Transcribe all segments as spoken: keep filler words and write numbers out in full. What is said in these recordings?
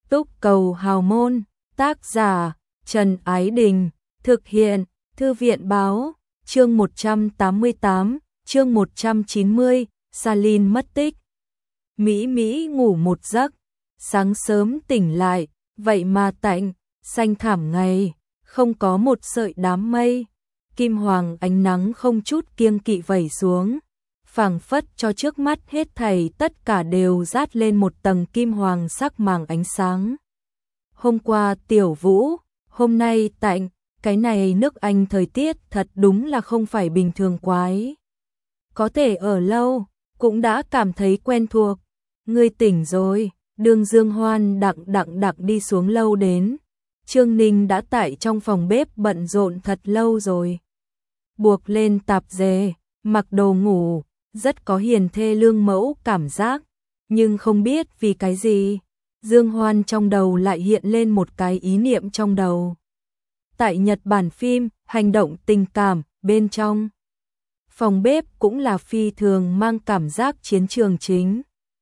Túc Cầu Hào Môn, tác giả Trần Ái Đình, thực hiện Thư viện Báo, chương một trăm tám mươi tám, chương một trăm chín mươi, Salin mất tích. Mỹ Mỹ ngủ một giấc, sáng sớm tỉnh lại, vậy mà tạnh, xanh thảm ngày, không có một sợi đám mây, kim hoàng ánh nắng không chút kiêng kỵ vẩy xuống, phảng phất cho trước mắt hết thảy tất cả đều dát lên một tầng kim hoàng sắc màng ánh sáng. Hôm qua Tiểu Vũ, hôm nay tạnh, cái này nước Anh thời tiết thật đúng là không phải bình thường quái. Có thể ở lâu, cũng đã cảm thấy quen thuộc. Ngươi tỉnh rồi, Đường Dương Hoan đặng đặng đặng đi xuống lâu đến. Trương Ninh đã tại trong phòng bếp bận rộn thật lâu rồi. Buộc lên tạp dề, mặc đồ ngủ, rất có hiền thê lương mẫu cảm giác, nhưng không biết vì cái gì, Dương Hoan trong đầu lại hiện lên một cái ý niệm trong đầu. Tại Nhật Bản phim, hành động tình cảm, bên trong phòng bếp cũng là phi thường mang cảm giác chiến trường chính.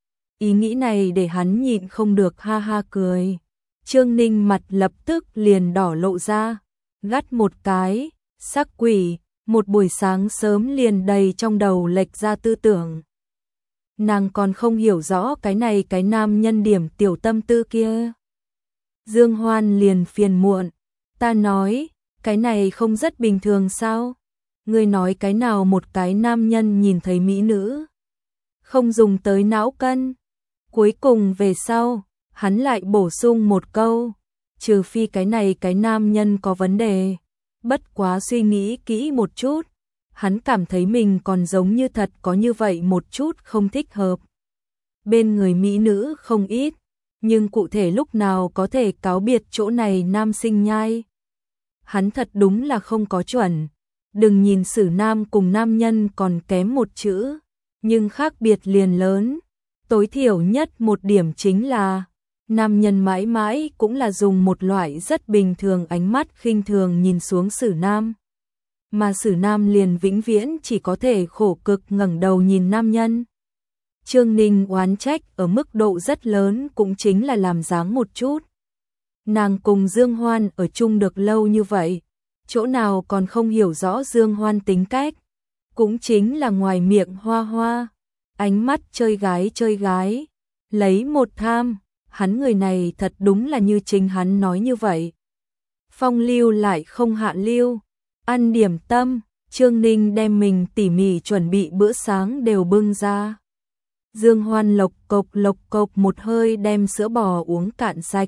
Ý nghĩ này để hắn nhịn không được ha ha cười. Trương Ninh mặt lập tức liền đỏ lộ ra, gắt một cái, sắc quỷ, một buổi sáng sớm liền đầy trong đầu lệch ra tư tưởng. Nàng còn không hiểu rõ cái này cái nam nhân điểm tiểu tâm tư kia. Dương Hoan liền phiền muộn, ta nói, cái này không rất bình thường sao? Ngươi nói cái nào một cái nam nhân nhìn thấy mỹ nữ, không dùng tới não cân. Cuối cùng về sau, hắn lại bổ sung một câu, trừ phi cái này cái nam nhân có vấn đề. Bất quá suy nghĩ kỹ một chút, hắn cảm thấy mình còn giống như thật có như vậy một chút không thích hợp. Bên người mỹ nữ không ít, nhưng cụ thể lúc nào có thể cáo biệt chỗ này nam sinh nhai. Hắn thật đúng là không có chuẩn. Đừng nhìn xử nam cùng nam nhân còn kém một chữ, nhưng khác biệt liền lớn. Tối thiểu nhất một điểm chính là, nam nhân mãi mãi cũng là dùng một loại rất bình thường ánh mắt khinh thường nhìn xuống xử nam. Mà xử nam liền vĩnh viễn chỉ có thể khổ cực ngẩng đầu nhìn nam nhân. Trương Ninh oán trách ở mức độ rất lớn cũng chính là làm dáng một chút. Nàng cùng Dương Hoan ở chung được lâu như vậy, chỗ nào còn không hiểu rõ Dương Hoan tính cách, cũng chính là ngoài miệng hoa hoa, ánh mắt chơi gái chơi gái, lấy một tham, hắn người này thật đúng là như chính hắn nói như vậy. Phong lưu lại không hạ lưu, ăn điểm tâm, Trương Ninh đem mình tỉ mỉ chuẩn bị bữa sáng đều bưng ra. Dương Hoan lộc cộc lộc cộc một hơi đem sữa bò uống cạn sạch,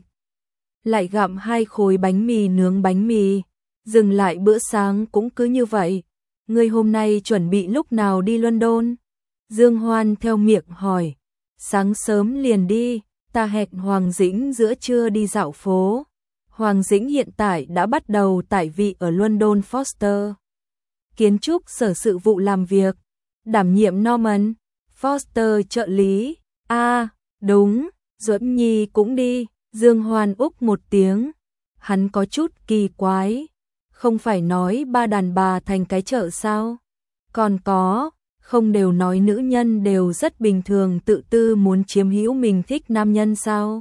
lại gặm hai khối bánh mì nướng bánh mì, dừng lại bữa sáng cũng cứ như vậy. Ngươi hôm nay chuẩn bị lúc nào đi London? Dương Hoan theo miệng hỏi. Sáng sớm liền đi, ta hẹn Hoàng Dĩnh giữa trưa đi dạo phố. Hoàng Dĩnh hiện tại đã bắt đầu tại vị ở London Foster kiến trúc sở sự vụ làm việc, đảm nhiệm Norman Foster trợ lý. A, à, đúng, Duẫn Nhi cũng đi. Dương Hoan úc một tiếng, hắn có chút kỳ quái, không phải nói ba đàn bà thành cái chợ sao? Còn có, không đều nói nữ nhân đều rất bình thường tự tư muốn chiếm hữu mình thích nam nhân sao?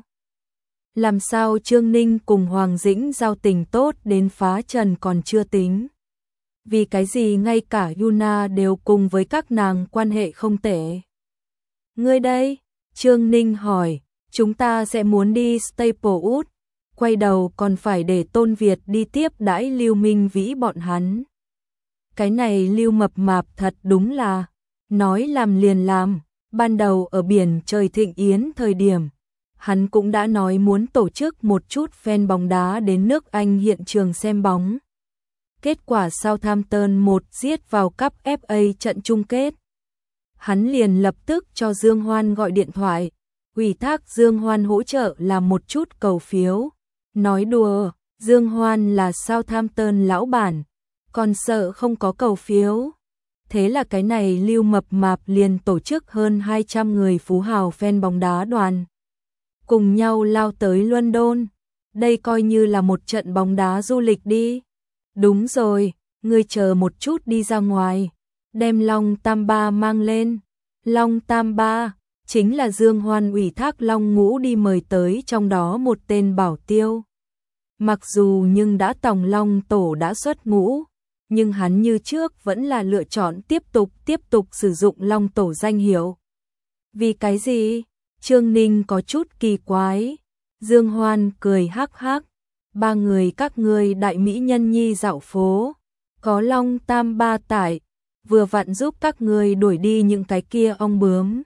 Làm sao Trương Ninh cùng Hoàng Dĩnh giao tình tốt đến phá trần còn chưa tính? Vì cái gì ngay cả Yuna đều cùng với các nàng quan hệ không tệ? Ngươi đây? Trương Ninh hỏi. Chúng ta sẽ muốn đi Staplewood, quay đầu còn phải để Tôn Việt đi tiếp đãi Lưu Minh Vĩ bọn hắn. Cái này Lưu mập mạp thật đúng là, nói làm liền làm, ban đầu ở biển trời thịnh yến thời điểm, hắn cũng đã nói muốn tổ chức một chút fan bóng đá đến nước Anh hiện trường xem bóng. Kết quả Southampton một giết vào cúp ép a trận chung kết. Hắn liền lập tức cho Dương Hoan gọi điện thoại, ủy thác Dương Hoan hỗ trợ làm một chút cầu phiếu. Nói đùa, Dương Hoan là Southampton lão bản, còn sợ không có cầu phiếu. Thế là cái này Lưu mập mạp liền tổ chức hơn hai trăm người phú hào fan bóng đá đoàn, cùng nhau lao tới London. Đây coi như là một trận bóng đá du lịch đi. Đúng rồi, ngươi chờ một chút đi ra ngoài, đem Long Tam Ba mang lên. Long Tam Ba, chính là Dương Hoan ủy thác Long Ngũ đi mời tới trong đó một tên bảo tiêu. Mặc dù nhưng đã Tòng Long Tổ đã xuất ngũ, nhưng hắn như trước vẫn là lựa chọn tiếp tục tiếp tục sử dụng Long Tổ danh hiệu. Vì cái gì? Trương Ninh có chút kỳ quái. Dương Hoan cười hắc hắc, ba người các ngươi đại mỹ nhân nhi dạo phố, có Long Tam Ba tại, vừa vặn giúp các ngươi đuổi đi những cái kia ong bướm.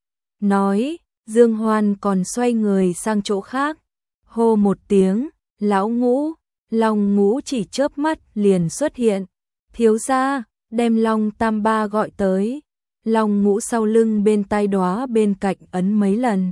Nói, Dương Hoan còn xoay người sang chỗ khác, hô một tiếng, lão Ngũ. Long Ngũ chỉ chớp mắt liền xuất hiện, thiếu gia, đem Long Tam Ba gọi tới. Long Ngũ sau lưng bên tai đóa bên cạnh ấn mấy lần.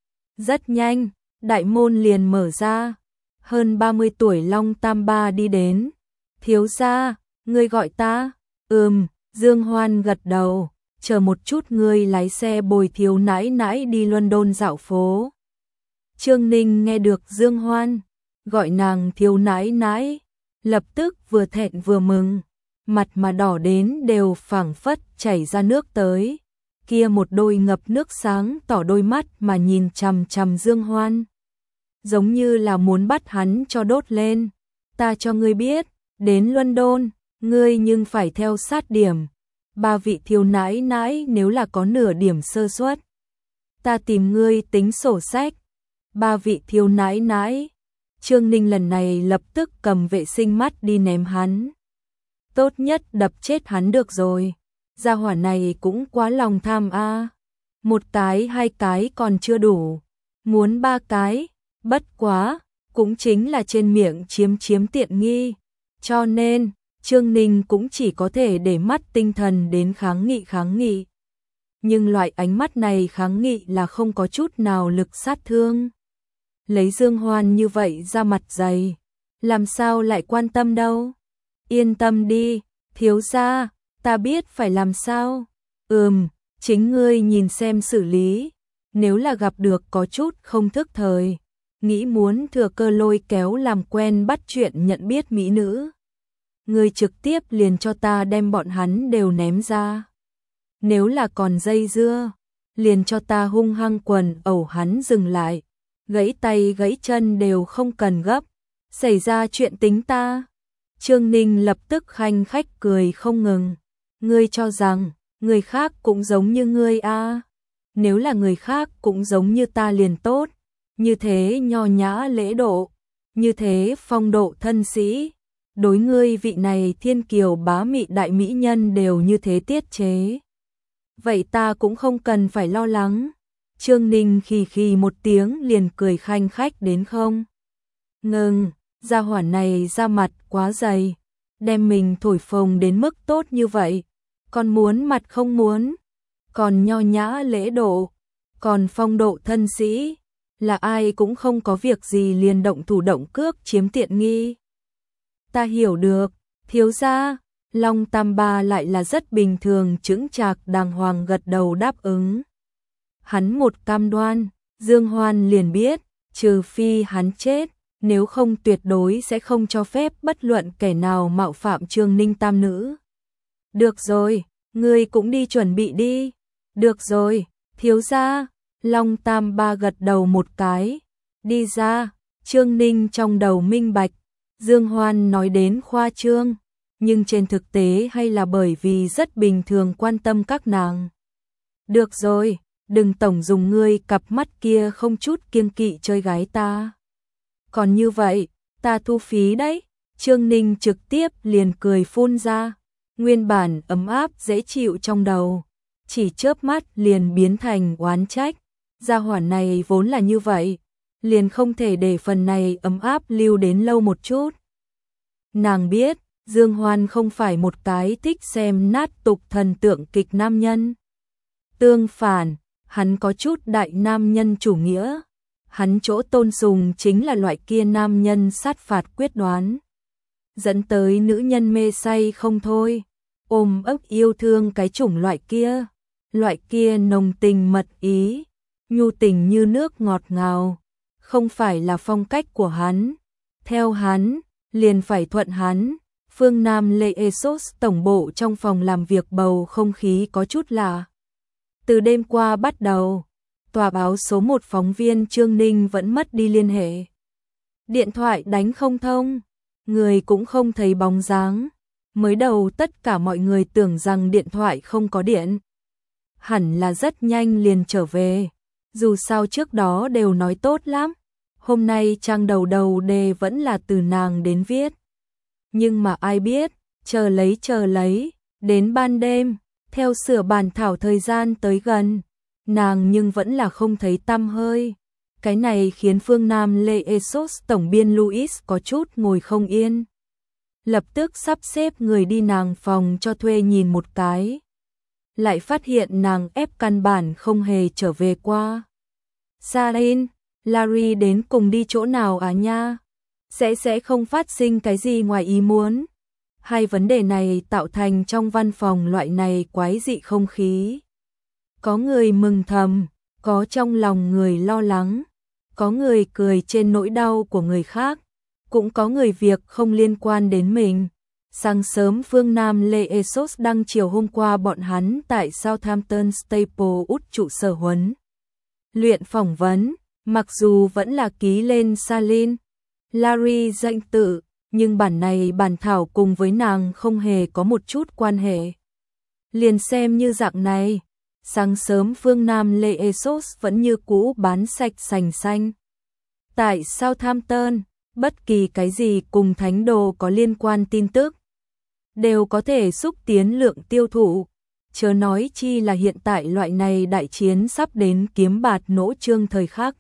Rất nhanh, đại môn liền mở ra, hơn ba mươi tuổi Long Tam Ba đi đến. Thiếu gia, ngươi gọi ta? Ừm, Dương Hoan gật đầu, chờ một chút ngươi lái xe bồi thiếu nãi nãi đi London dạo phố. Trương Ninh nghe được Dương Hoan gọi nàng thiếu nãi nãi, lập tức vừa thẹn vừa mừng, mặt mà đỏ đến đều phảng phất chảy ra nước tới. Kia một đôi ngập nước sáng tỏ đôi mắt mà nhìn chằm chằm Dương Hoan, giống như là muốn bắt hắn cho đốt lên. Ta cho ngươi biết, đến London, ngươi nhưng phải theo sát điểm. Ba vị thiếu nãi nãi nếu là có nửa điểm sơ suất, ta tìm ngươi tính sổ sách. Ba vị thiếu nãi nãi. Trương Ninh lần này lập tức cầm vệ sinh mắt đi ném hắn. Tốt nhất đập chết hắn được rồi. Gia hỏa này cũng quá lòng tham a. À. Một cái hai cái còn chưa đủ, muốn ba cái, bất quá, cũng chính là trên miệng chiếm chiếm tiện nghi. Cho nên, Trương Ninh cũng chỉ có thể để mắt tinh thần đến kháng nghị kháng nghị. Nhưng loại ánh mắt này kháng nghị là không có chút nào lực sát thương. Lấy Dương Hoan như vậy ra mặt dày, làm sao lại quan tâm đâu. Yên tâm đi, thiếu gia, ta biết phải làm sao. Ừm, chính ngươi nhìn xem xử lý. Nếu là gặp được có chút không thức thời, nghĩ muốn thừa cơ lôi kéo làm quen bắt chuyện nhận biết mỹ nữ, ngươi trực tiếp liền cho ta đem bọn hắn đều ném ra. Nếu là còn dây dưa, liền cho ta hung hăng quần ẩu hắn dừng lại. Gãy tay gãy chân đều không cần gấp, xảy ra chuyện tính ta. Trương Ninh lập tức khanh khách cười không ngừng. Ngươi cho rằng, người khác cũng giống như ngươi a? À? Nếu là người khác cũng giống như ta liền tốt, như thế nho nhã lễ độ, như thế phong độ thân sĩ, đối ngươi vị này thiên kiều bá mị đại mỹ nhân đều như thế tiết chế. Vậy ta cũng không cần phải lo lắng. Trương Ninh khì khì một tiếng liền cười khanh khách đến không. Ngừng, gia hỏa này ra mặt quá dày, đem mình thổi phồng đến mức tốt như vậy. Còn muốn mặt không muốn, còn nho nhã lễ độ, còn phong độ thân sĩ, là ai cũng không có việc gì liền động thủ động cước chiếm tiện nghi. Ta hiểu được, thiếu gia. Long Tam Ba lại là rất bình thường chững chạc đàng hoàng gật đầu đáp ứng. Hắn một cam đoan, Dương Hoan liền biết, trừ phi hắn chết, nếu không tuyệt đối sẽ không cho phép bất luận kẻ nào mạo phạm Trương Ninh tam nữ. Được rồi, ngươi cũng đi chuẩn bị đi. Được rồi, thiếu gia. Long Tam Ba gật đầu một cái, đi ra. Trương Ninh trong đầu minh bạch, Dương Hoan nói đến khoa trương, nhưng trên thực tế hay là bởi vì rất bình thường quan tâm các nàng. Được rồi, đừng tổng dùng ngươi cặp mắt kia không chút kiêng kỵ chơi gái ta. Còn như vậy, ta thu phí đấy. Trương Ninh trực tiếp liền cười phun ra, nguyên bản ấm áp dễ chịu trong đầu, chỉ chớp mắt liền biến thành oán trách. Gia hỏa này vốn là như vậy, liền không thể để phần này ấm áp lưu đến lâu một chút. Nàng biết, Dương Hoan không phải một cái thích xem nát tục thần tượng kịch nam nhân. Tương phản, hắn có chút đại nam nhân chủ nghĩa. Hắn chỗ tôn sùng chính là loại kia nam nhân sát phạt quyết đoán, dẫn tới nữ nhân mê say không thôi, ôm ấp yêu thương cái chủng loại kia, loại kia nồng tình mật ý, nhu tình như nước ngọt ngào, không phải là phong cách của hắn. Theo hắn, liền phải thuận hắn. Phương Nam Lê Esos tổng bộ trong phòng làm việc bầu không khí có chút lạ. Từ đêm qua bắt đầu, tòa báo số một phóng viên Trương Ninh vẫn mất đi liên hệ. Điện thoại đánh không thông, người cũng không thấy bóng dáng. Mới đầu tất cả mọi người tưởng rằng điện thoại không có điện. Hẳn là rất nhanh liền trở về. Dù sao trước đó đều nói tốt lắm. Hôm nay trang đầu đầu đề vẫn là từ nàng đến viết. Nhưng mà ai biết, chờ lấy chờ lấy, đến ban đêm, theo sửa bản thảo thời gian tới gần, nàng nhưng vẫn là không thấy tăm hơi. Cái này khiến Phương Nam Lê Esos tổng biên Louis có chút ngồi không yên. Lập tức sắp xếp người đi nàng phòng cho thuê nhìn một cái. Lại phát hiện nàng ép căn bản không hề trở về qua. Sarin, Larry đến cùng đi chỗ nào à nha? Sẽ sẽ không phát sinh cái gì ngoài ý muốn. Hai vấn đề này tạo thành trong văn phòng loại này quái dị không khí. Có người mừng thầm, có trong lòng người lo lắng, có người cười trên nỗi đau của người khác, cũng có người việc không liên quan đến mình. Sáng sớm Phương Nam Lê Esos đăng chiều hôm qua bọn hắn tại Southampton Staplewood trụ sở huấn luyện phỏng vấn, mặc dù vẫn là ký lên Salin, Larry danh tự, nhưng bản này bản thảo cùng với nàng không hề có một chút quan hệ. Liền xem như dạng này, sáng sớm Phương Nam Lê Esos vẫn như cũ bán sạch sành xanh. Tại Southampton, bất kỳ cái gì cùng thánh đồ có liên quan tin tức đều có thể xúc tiến lượng tiêu thụ, chớ nói chi là hiện tại loại này đại chiến sắp đến kiếm bạt nỗ trương thời khắc.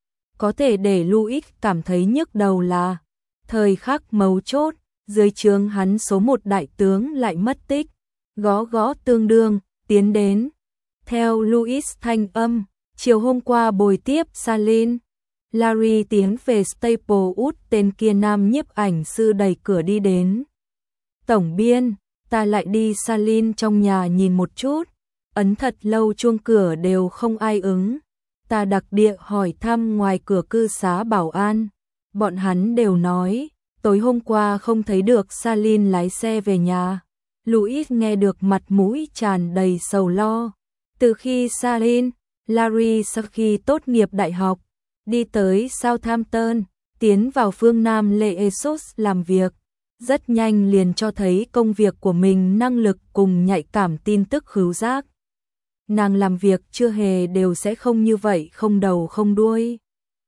Có thể để Louis cảm thấy nhức đầu là thời khắc mấu chốt, dưới trướng hắn số một đại tướng lại mất tích, gõ gõ tương đương, tiến đến. Theo Louis thanh âm, chiều hôm qua bồi tiếp Salin, Larry tiến về Staplewood, tên kia nam nhiếp ảnh sư đẩy cửa đi đến. Tổng biên, ta lại đi Salin trong nhà nhìn một chút, ấn thật lâu chuông cửa đều không ai ứng. Ta đặc địa hỏi thăm ngoài cửa cư xá bảo an, bọn hắn đều nói, tối hôm qua không thấy được Salin lái xe về nhà. Louis nghe được mặt mũi tràn đầy sầu lo. Từ khi Salin, Larry sau khi tốt nghiệp đại học, đi tới Southampton, tiến vào phương Nam Lê Esos làm việc, rất nhanh liền cho thấy công việc của mình năng lực cùng nhạy cảm tin tức khứu giác. Nàng làm việc chưa hề đều sẽ không như vậy không đầu không đuôi.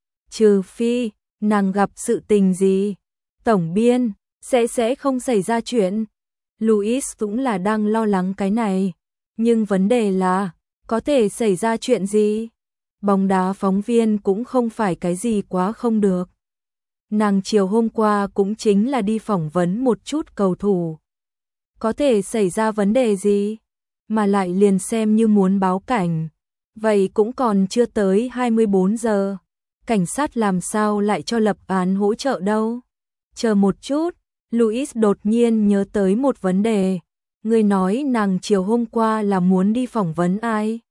Trừ phi, nàng gặp sự tình gì, tổng biên, sẽ sẽ không xảy ra chuyện. Louis cũng là đang lo lắng cái này, nhưng vấn đề là, có thể xảy ra chuyện gì? Bóng đá phóng viên cũng không phải cái gì quá không được. Nàng chiều hôm qua cũng chính là đi phỏng vấn một chút cầu thủ. Có thể xảy ra vấn đề gì? Mà lại liền xem như muốn báo cảnh. Vậy cũng còn chưa tới hai mươi bốn giờ. Cảnh sát làm sao lại cho lập án hỗ trợ đâu? Chờ một chút, Louis đột nhiên nhớ tới một vấn đề. Người nói nàng chiều hôm qua là muốn đi phỏng vấn ai?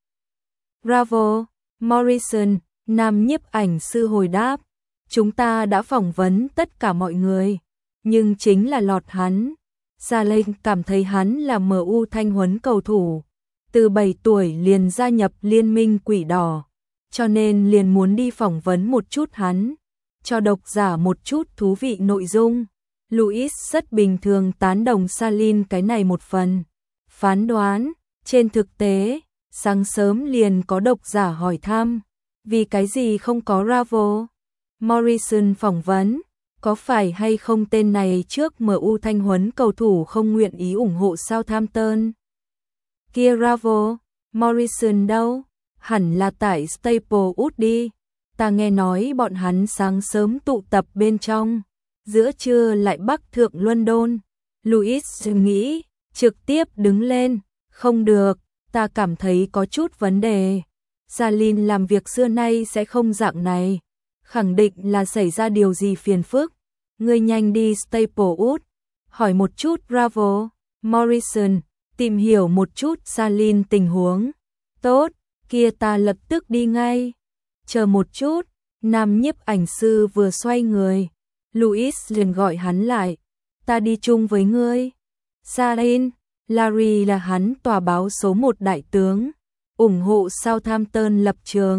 Bravo, Morrison, nam nhiếp ảnh sư hồi đáp. Chúng ta đã phỏng vấn tất cả mọi người, nhưng chính là lọt hắn. Saleh cảm thấy hắn là em u thanh huấn cầu thủ, từ bảy tuổi liền gia nhập liên minh Quỷ Đỏ, cho nên liền muốn đi phỏng vấn một chút hắn, cho độc giả một chút thú vị nội dung. Louis rất bình thường tán đồng Salin cái này một phần. Phán đoán, trên thực tế, sáng sớm liền có độc giả hỏi thăm, vì cái gì không có Bravo? Morrison phỏng vấn, có phải hay không tên này trước em u thanh huấn cầu thủ không nguyện ý ủng hộ Southampton? Kia Bravo, Morrison đâu? Hẳn là tại Staplewood đi. Ta nghe nói bọn hắn sáng sớm tụ tập bên trong, giữa trưa lại bắc thượng London. Louis nghĩ, trực tiếp đứng lên, không được, ta cảm thấy có chút vấn đề. Salin làm việc xưa nay sẽ không dạng này, khẳng định là xảy ra điều gì phiền phức. Ngươi nhanh đi Staplewood, hỏi một chút Bravo, Morrison, tìm hiểu một chút Salin tình huống. Tốt, kia ta lập tức đi ngay. Chờ một chút, nam nhiếp ảnh sư vừa xoay người, Louis liền gọi hắn lại. Ta đi chung với ngươi. Salin, Larry là hắn tòa báo số một đại tướng, ủng hộ Southampton lập trường,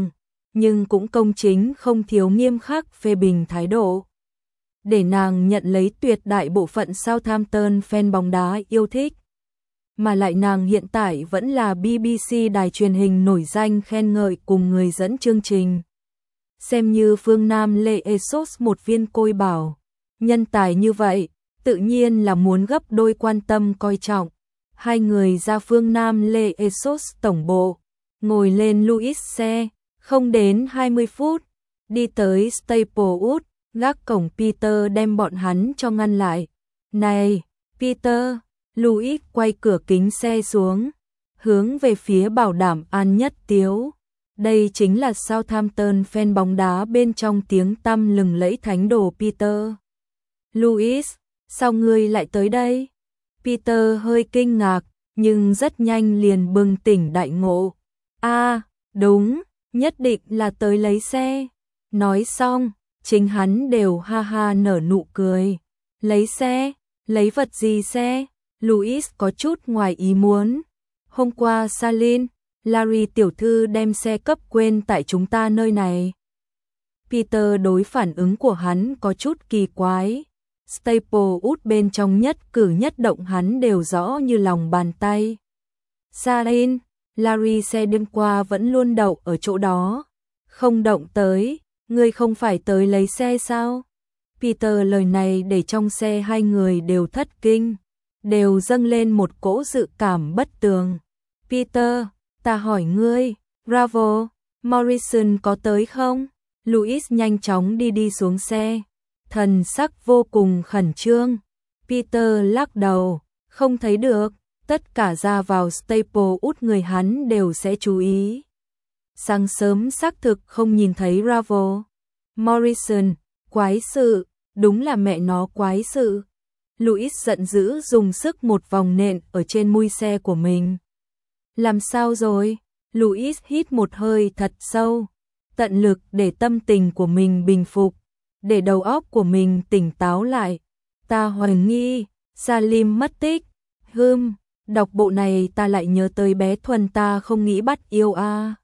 nhưng cũng công chính không thiếu nghiêm khắc phê bình thái độ. Để nàng nhận lấy tuyệt đại bộ phận Southampton fan bóng đá yêu thích. Mà lại nàng hiện tại vẫn là bê bê xê đài truyền hình nổi danh khen ngợi cùng người dẫn chương trình. Xem như phương Nam Lê Esos một viên côi bảo. Nhân tài như vậy, tự nhiên là muốn gấp đôi quan tâm coi trọng. Hai người ra phương Nam Lê Esos tổng bộ, ngồi lên Louis xe, không đến hai mươi phút, đi tới Staplewood, gác cổng Peter đem bọn hắn cho ngăn lại. Này, Peter, Louis quay cửa kính xe xuống, hướng về phía bảo đảm an nhất tiếu. Đây chính là Southampton fan bóng đá bên trong tiếng tăm lừng lẫy thánh đồ Peter. Louis, sao ngươi lại tới đây? Peter hơi kinh ngạc, nhưng rất nhanh liền bừng tỉnh đại ngộ. À, đúng, nhất định là tới lấy xe. Nói xong, chính hắn đều ha ha nở nụ cười. Lấy xe? Lấy vật gì xe? Louis có chút ngoài ý muốn. Hôm qua Salin, Larry tiểu thư đem xe cấp quên tại chúng ta nơi này. Peter đối phản ứng của hắn có chút kỳ quái. Staplewood bên trong nhất cử nhất động hắn đều rõ như lòng bàn tay. Salin, Larry xe đêm qua vẫn luôn đậu ở chỗ đó. Không động tới, ngươi không phải tới lấy xe sao? Peter lời này để trong xe hai người đều thất kinh, đều dâng lên một cỗ dự cảm bất tường. Peter, ta hỏi ngươi, Bravo, Morrison có tới không? Louis nhanh chóng đi đi xuống xe, thần sắc vô cùng khẩn trương. Peter lắc đầu, không thấy được, tất cả ra vào Staplewood người hắn đều sẽ chú ý. Sáng sớm xác thực không nhìn thấy Bravo. Morrison, quái sự, đúng là mẹ nó quái sự. Louis giận dữ dùng sức một vòng nện ở trên mui xe của mình. Làm sao rồi? Louis hít một hơi thật sâu, tận lực để tâm tình của mình bình phục, để đầu óc của mình tỉnh táo lại. Ta hoài nghi, Salim mất tích. Hừm, đọc bộ này ta lại nhớ tới bé Thuần ta không nghĩ bắt yêu a. À.